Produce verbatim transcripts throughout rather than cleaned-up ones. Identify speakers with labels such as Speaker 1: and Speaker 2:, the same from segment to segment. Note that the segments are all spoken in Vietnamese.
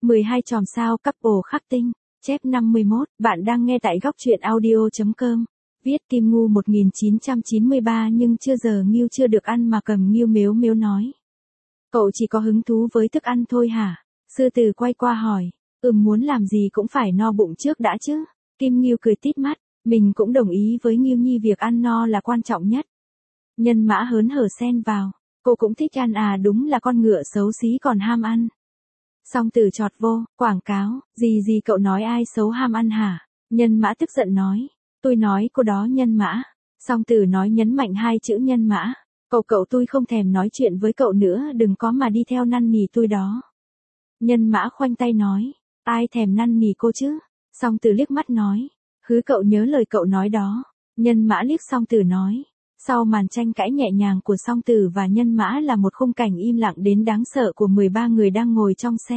Speaker 1: mười hai chòm sao couple khắc tinh. Chép năm mươi mốt, bạn đang nghe tại góc truyện audio.com. Viết Kim Ngu một nghìn chín trăm chín mươi ba nhưng chưa giờ Ngưu chưa được ăn mà cầm Ngưu mếu mếu nói. Cậu chỉ có hứng thú với thức ăn thôi hả? Sư tử quay qua hỏi. Ừm, muốn làm gì cũng phải no bụng trước đã chứ. Kim Ngưu cười tít mắt. Mình cũng đồng ý với Ngưu Nhi, việc ăn no là quan trọng nhất. Nhân Mã hớn hở xen vào. Cô cũng thích ăn à, đúng là con ngựa xấu xí còn ham ăn. Song Tử chọt vô, quảng cáo, gì gì cậu nói ai xấu ham ăn hả? Nhân Mã tức giận nói. Tôi nói cô đó Nhân Mã. Song Tử nói nhấn mạnh hai chữ Nhân Mã. Cậu cậu tôi không thèm nói chuyện với cậu nữa, đừng có mà đi theo năn nỉ tôi đó. Nhân Mã khoanh tay nói. Ai thèm năn nỉ cô chứ? Song Tử liếc mắt nói. Hứ, cậu nhớ lời cậu nói đó. Nhân Mã liếc Song Tử nói. Sau màn tranh cãi nhẹ nhàng của Song Tử và Nhân Mã là một khung cảnh im lặng đến đáng sợ của mười ba người đang ngồi trong xe.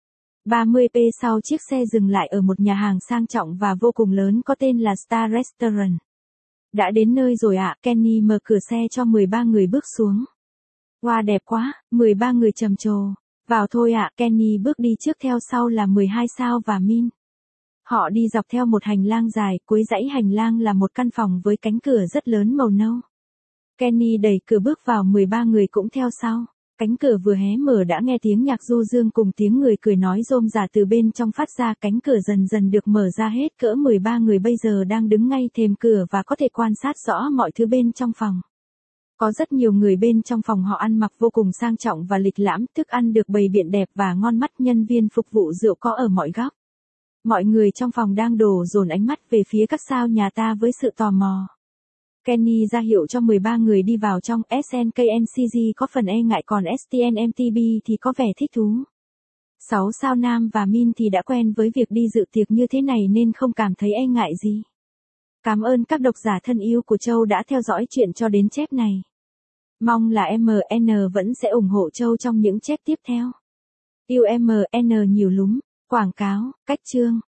Speaker 1: ba mươi phút sau chiếc xe dừng lại ở một nhà hàng sang trọng và vô cùng lớn có tên là Star Restaurant. Đã đến nơi rồi ạ, à, Kenny mở cửa xe cho mười ba người bước xuống. Wow, đẹp quá, mười ba người trầm trồ. Vào thôi ạ, à, Kenny bước đi trước, theo sau là mười hai sao và Min. Họ đi dọc theo một hành lang dài, cuối dãy hành lang là một căn phòng với cánh cửa rất lớn màu nâu. Kenny đẩy cửa bước vào, mười ba người cũng theo sau. Cánh cửa vừa hé mở đã nghe tiếng nhạc du dương cùng tiếng người cười nói rôm rả từ bên trong phát ra. Cánh cửa dần dần được mở ra hết cỡ, mười ba người bây giờ đang đứng ngay thềm cửa và có thể quan sát rõ mọi thứ bên trong phòng. Có rất nhiều người bên trong phòng, họ ăn mặc vô cùng sang trọng và lịch lãm, thức ăn được bày biện đẹp và ngon mắt, nhân viên phục vụ rượu có ở mọi góc. Mọi người trong phòng đang đổ dồn ánh mắt về phía các sao nhà ta với sự tò mò. Kenny ra hiệu cho mười ba người đi vào trong. ét en ca em xê giê có phần e ngại, còn ét tê en em tê bê thì có vẻ thích thú. sáu sao Nam và Min thì đã quen với việc đi dự tiệc như thế này nên không cảm thấy e ngại gì. Cảm ơn các độc giả thân yêu của Châu đã theo dõi chuyện cho đến chép này. Mong là em en vẫn sẽ ủng hộ Châu trong những chép tiếp theo. Yêu em en nhiều lắm. Quảng cáo, cách chương.